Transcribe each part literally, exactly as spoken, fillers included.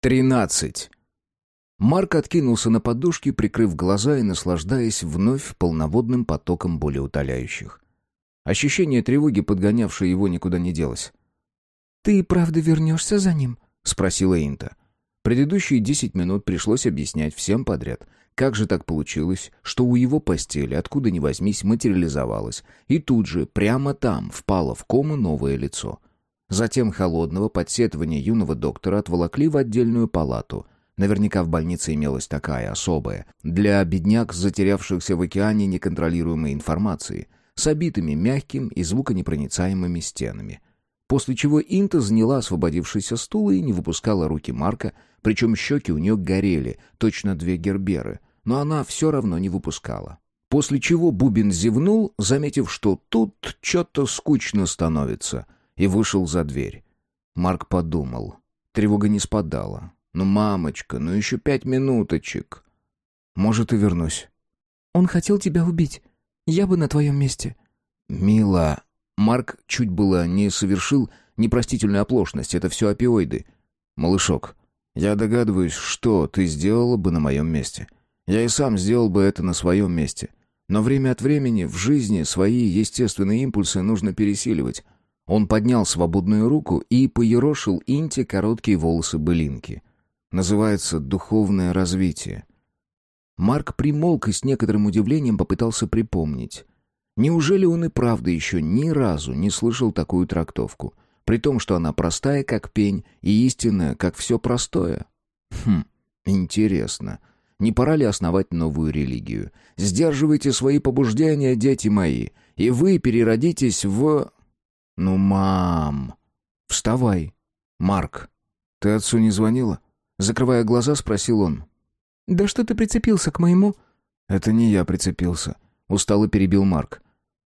Тринадцать. Марк откинулся на подушки, прикрыв глаза и наслаждаясь вновь полноводным потоком болеутоляющих. Ощущение тревоги, подгонявшее его, никуда не делось. «Ты правда вернешься за ним?» — спросила Инта. Предыдущие десять минут пришлось объяснять всем подряд, как же так получилось, что у его постели, откуда ни возьмись, материализовалось, и тут же, прямо там, впало в кому новое лицо. Затем холодного подсетования юного доктора отволокли в отдельную палату. Наверняка в больнице имелась такая, особая, для бедняк, затерявшихся в океане неконтролируемой информации, с обитыми мягким и звуконепроницаемыми стенами. После чего Инта заняла освободившийся стул и не выпускала руки Марка, причем щеки у нее горели, точно две герберы, но она все равно не выпускала. После чего Бубен зевнул, заметив, что тут что-то скучно становится, и вышел за дверь. Марк подумал. Тревога не спадала. «Ну, мамочка, ну еще пять минуточек. Может, и вернусь». «Он хотел тебя убить. Я бы на твоем месте». «Мила...» Марк чуть было не совершил непростительную оплошность. Это все опиоиды. «Малышок, я догадываюсь, что ты сделала бы на моем месте. Я и сам сделал бы это на своем месте. Но время от времени в жизни свои естественные импульсы нужно пересиливать». Он поднял свободную руку и поерошил Инте короткие волосы-былинки. Называется «духовное развитие». Марк примолк и с некоторым удивлением попытался припомнить. Неужели он и правда еще ни разу не слышал такую трактовку, при том, что она простая, как пень, и истинная, как все простое? Хм, интересно. Не пора ли основать новую религию? Сдерживайте свои побуждения, дети мои, и вы переродитесь в... Ну, мам... Вставай. Марк, ты отцу не звонила? Закрывая глаза, спросил он. «Да что ты прицепился к моему...» «Это не я прицепился», — устало перебил Марк.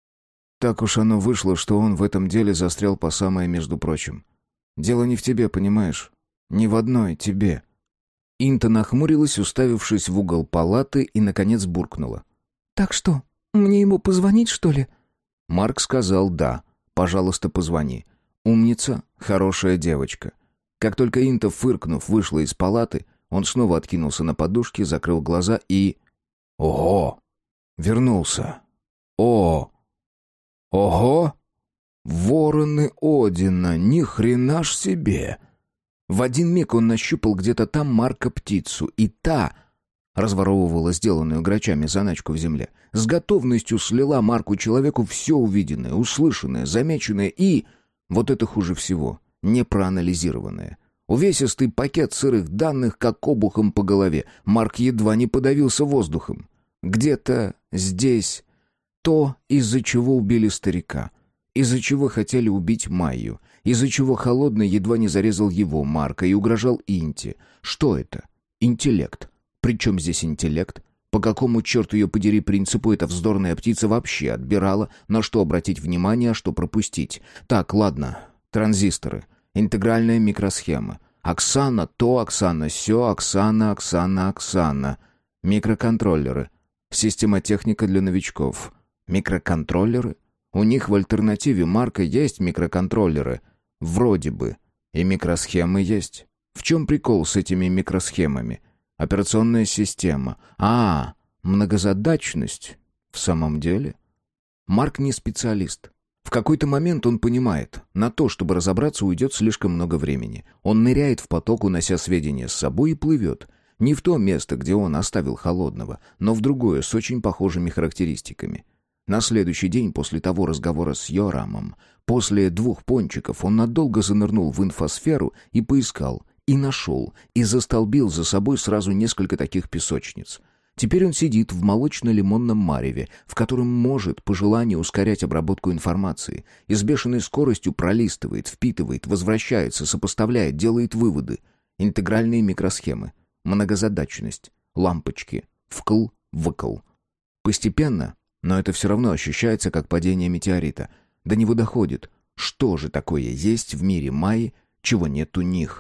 «Так уж оно вышло, что он в этом деле застрял по самое между прочим. Дело не в тебе, понимаешь? Не в одной тебе». Инта нахмурилась, уставившись в угол палаты, и, наконец, буркнула. «Так что, мне ему позвонить, что ли?» Марк сказал «да». «Пожалуйста, позвони. Умница, хорошая девочка». Как только Инта, фыркнув, вышла из палаты, он снова откинулся на подушке, закрыл глаза и... Ого! Вернулся. О! Ого! Вороны Одина, ни хрена ж себе! В один миг он нащупал где-то там Марка-птицу, и та... разворовывала сделанную грачами заначку в земле, с готовностью слила Марку-человеку все увиденное, услышанное, замеченное и... Вот это хуже всего. Непроанализированное. Увесистый пакет сырых данных, как обухом по голове. Марк едва не подавился воздухом. Где-то здесь то, из-за чего убили старика. Из-за чего хотели убить Майю. Из-за чего Холодный едва не зарезал его, Марка, и угрожал Инте. Что это? Интеллект. Причем здесь интеллект? По какому, черту ее подери, принципу эта вздорная птица вообще отбирала, на что обратить внимание, а что пропустить? Так, ладно, транзисторы, интегральная микросхема. Оксана то, Оксана сё, Оксана, Оксана, Оксана. Микроконтроллеры. Системотехника для новичков. Микроконтроллеры? У них в альтернативе Марка есть микроконтроллеры. Вроде бы. И микросхемы есть. В чем прикол с этими микросхемами? Операционная система. А, многозадачность. В самом деле? Марк не специалист. В какой-то момент он понимает, на то, чтобы разобраться, уйдет слишком много времени. Он ныряет в поток, унося сведения с собой, и плывет. Не в то место, где он оставил Холодного, но в другое, с очень похожими характеристиками. На следующий день после того разговора с Йорамом, после двух пончиков, он надолго занырнул в инфосферу и поискал. И нашел, и застолбил за собой сразу несколько таких песочниц. Теперь он сидит в молочно-лимонном мареве, в котором может, по желанию, ускорять обработку информации, и с бешеной скоростью пролистывает, впитывает, возвращается, сопоставляет, делает выводы. Интегральные микросхемы, многозадачность, лампочки, вкл-выкл. Постепенно, но это все равно ощущается как падение метеорита. До него доходит, что же такое есть в мире Майи, чего нет у них.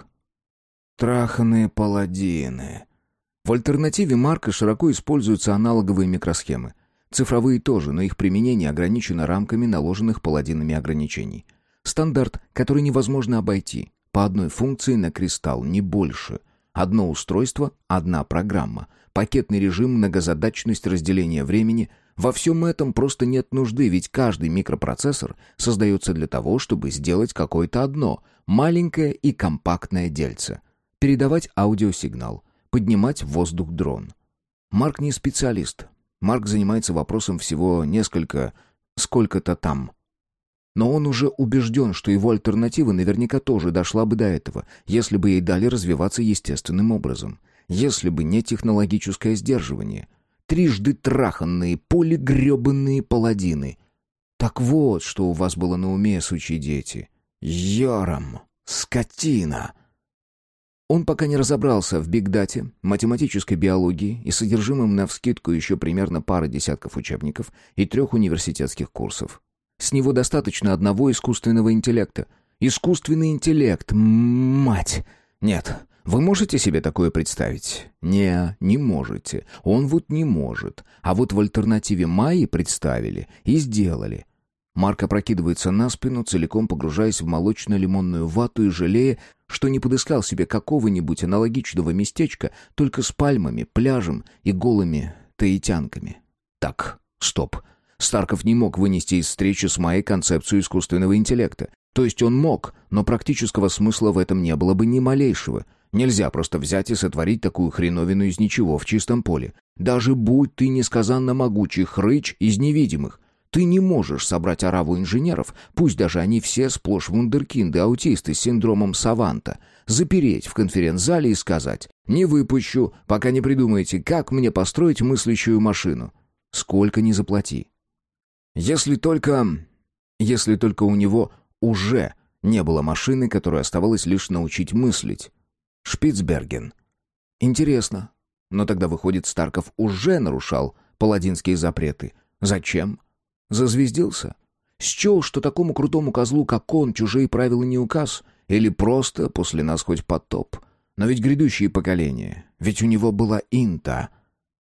Траханные паладины. В альтернативе Марка широко используются аналоговые микросхемы. Цифровые тоже, но их применение ограничено рамками наложенных паладинами ограничений. Стандарт, который невозможно обойти. По одной функции на кристалл, не больше. Одно устройство, одна программа. Пакетный режим, многозадачность, разделение времени. Во всем этом просто нет нужды, ведь каждый микропроцессор создается для того, чтобы сделать какое-то одно, маленькое и компактное дельце. Передавать аудиосигнал, поднимать в воздух дрон. Марк не специалист. Марк занимается вопросом всего несколько, сколько-то там. Но он уже убежден, что его альтернатива наверняка тоже дошла бы до этого, если бы ей дали развиваться естественным образом. Если бы не технологическое сдерживание. Трижды траханные, полигребанные паладины. Так вот, что у вас было на уме, сучьи дети. Йором, скотина. Он пока не разобрался в бигдате, математической биологии и содержимым навскидку еще примерно пары десятков учебников и трех университетских курсов. С него достаточно одного искусственного интеллекта. Искусственный интеллект, мать! Нет, вы можете себе такое представить? Не, не можете. Он вот не может. А вот в альтернативе Майи представили и сделали. Марк опрокидывается на спину, целиком погружаясь в молочно-лимонную вату и жалея, что не подыскал себе какого-нибудь аналогичного местечка только с пальмами, пляжем и голыми таитянками. Так, стоп. Старков не мог вынести из встречи с Майей концепцию искусственного интеллекта. То есть он мог, но практического смысла в этом не было бы ни малейшего. Нельзя просто взять и сотворить такую хреновину из ничего в чистом поле. Даже будь ты несказанно могучий хрыч из невидимых. Ты не можешь собрать ораву инженеров, пусть даже они все сплошь вундеркинды, аутисты с синдромом Саванта, запереть в конференц-зале и сказать «Не выпущу, пока не придумаете, как мне построить мыслящую машину». Сколько ни заплати. Если только... Если только у него уже не было машины, которую оставалось лишь научить мыслить. Шпицберген. Интересно. Но тогда, выходит, Старков уже нарушал паладинские запреты. Зачем? Зазвездился? Счел, что такому крутому козлу, как он, чужие правила не указ? Или просто после нас хоть потоп? Но ведь грядущие поколения. Ведь у него была Инта.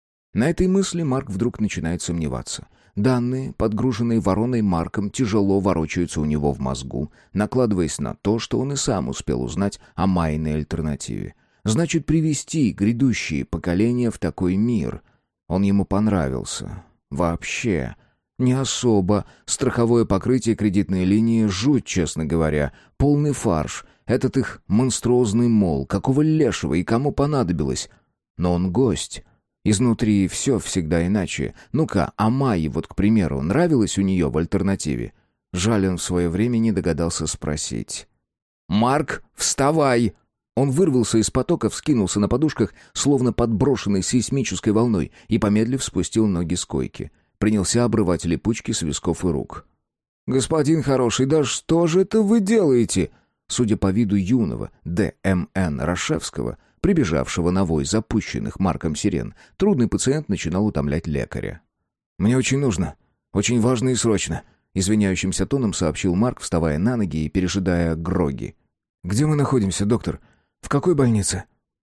На этой мысли Марк вдруг начинает сомневаться. Данные, подгруженные вороной Марком, тяжело ворочаются у него в мозгу, накладываясь на то, что он и сам успел узнать о Майиной альтернативе. Значит, привести грядущие поколения в такой мир. Он ему понравился. Вообще. Не особо. Страховое покрытие кредитной линии — жуть, честно говоря. Полный фарш. Этот их монструозный мол. Какого лешего и кому понадобилось? Но он гость. Изнутри все всегда иначе. Ну-ка, а Майе, вот, к примеру, нравилось у нее в альтернативе? Жаль, он в свое время не догадался спросить. «Марк, вставай!» Он вырвался из потока, вскинулся на подушках, словно подброшенный сейсмической волной, и, помедлив, спустил ноги с койки. Принялся обрывать липучки с висков и рук. «Господин хороший, да что же это вы делаете?» Судя по виду юного Д М Н Рашевского, прибежавшего на вой запущенных Марком сирен, трудный пациент начинал утомлять лекаря. «Мне очень нужно. Очень важно и срочно», — извиняющимся тоном сообщил Марк, вставая на ноги и пережидая Гроги. «Где мы находимся, доктор? В какой больнице?»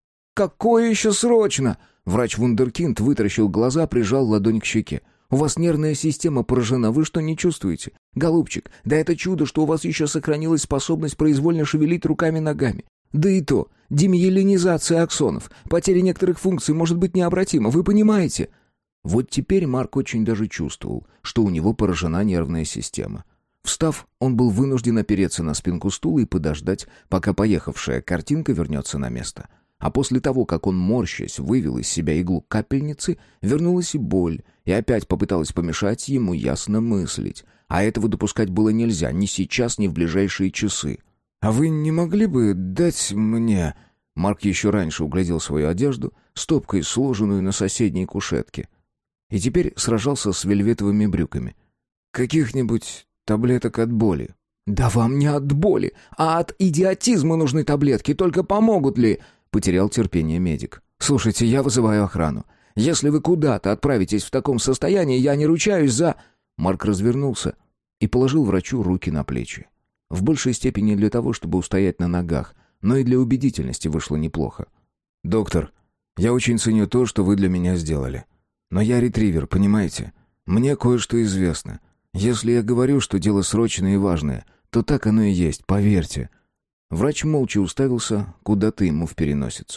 «Какое еще срочно?» Врач-вундеркинд вытаращил глаза, прижал ладонь к щеке. «У вас нервная система поражена, вы что, не чувствуете? Голубчик, да это чудо, что у вас еще сохранилась способность произвольно шевелить руками-ногами. Да и то, демиелинизация аксонов, потеря некоторых функций может быть необратима, вы понимаете?» Вот теперь Марк очень даже чувствовал, что у него поражена нервная система. Встав, он был вынужден опереться на спинку стула и подождать, пока поехавшая картинка вернется на место. А после того, как он, морщась, вывел из себя иглу капельницы, вернулась и боль, и опять попыталась помешать ему ясно мыслить. А этого допускать было нельзя ни сейчас, ни в ближайшие часы. «А вы не могли бы дать мне...» Марк еще раньше углядел свою одежду, стопкой сложенную на соседней кушетке. И теперь сражался с вельветовыми брюками. «Каких-нибудь таблеток от боли?» «Да вам не от боли, а от идиотизма нужны таблетки, только помогут ли?» Потерял терпение медик. «Слушайте, я вызываю охрану. Если вы куда-то отправитесь в таком состоянии, я не ручаюсь за...» Марк развернулся и положил врачу руки на плечи. В большей степени для того, чтобы устоять на ногах, но и для убедительности вышло неплохо. «Доктор, я очень ценю то, что вы для меня сделали. Но я ретривер, понимаете? Мне кое-что известно. Если я говорю, что дело срочное и важное, то так оно и есть, поверьте». Врач молча уставился куда-то ему в переносицу.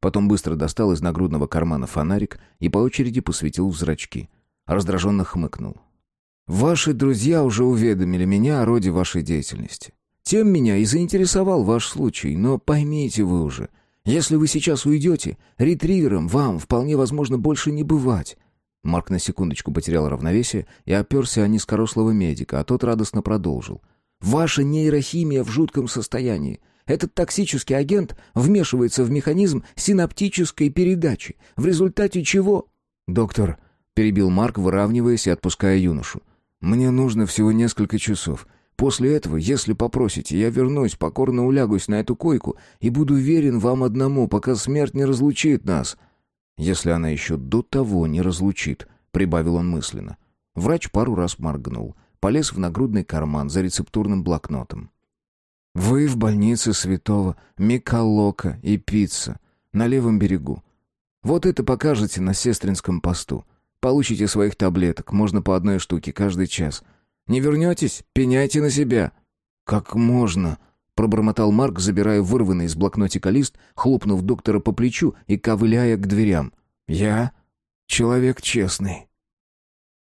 Потом быстро достал из нагрудного кармана фонарик и по очереди посветил в зрачки. Раздраженно хмыкнул. «Ваши друзья уже уведомили меня о роде вашей деятельности. Тем меня и заинтересовал ваш случай, но поймите вы уже, если вы сейчас уйдете, ретривером вам вполне возможно больше не бывать». Марк на секундочку потерял равновесие и оперся о низкорослого медика, а тот радостно продолжил. «Ваша нейрохимия в жутком состоянии. Этот токсический агент вмешивается в механизм синаптической передачи, в результате чего...» «Доктор», — перебил Марк, выравниваясь и отпуская юношу, «мне нужно всего несколько часов. После этого, если попросите, я вернусь, покорно улягусь на эту койку и буду верен вам одному, пока смерть не разлучит нас». «Если она еще до того не разлучит», — прибавил он мысленно. Врач пару раз моргнул, полез в нагрудный карман за рецептурным блокнотом. «Вы в больнице святого Микалока и Пицца, на левом берегу. Вот это покажете на сестринском посту. Получите своих таблеток, можно по одной штуке каждый час. Не вернетесь? Пеняйте на себя». «Как можно?» — пробормотал Марк, забирая вырванный из блокнотика лист, хлопнув доктора по плечу и ковыляя к дверям. «Я человек честный».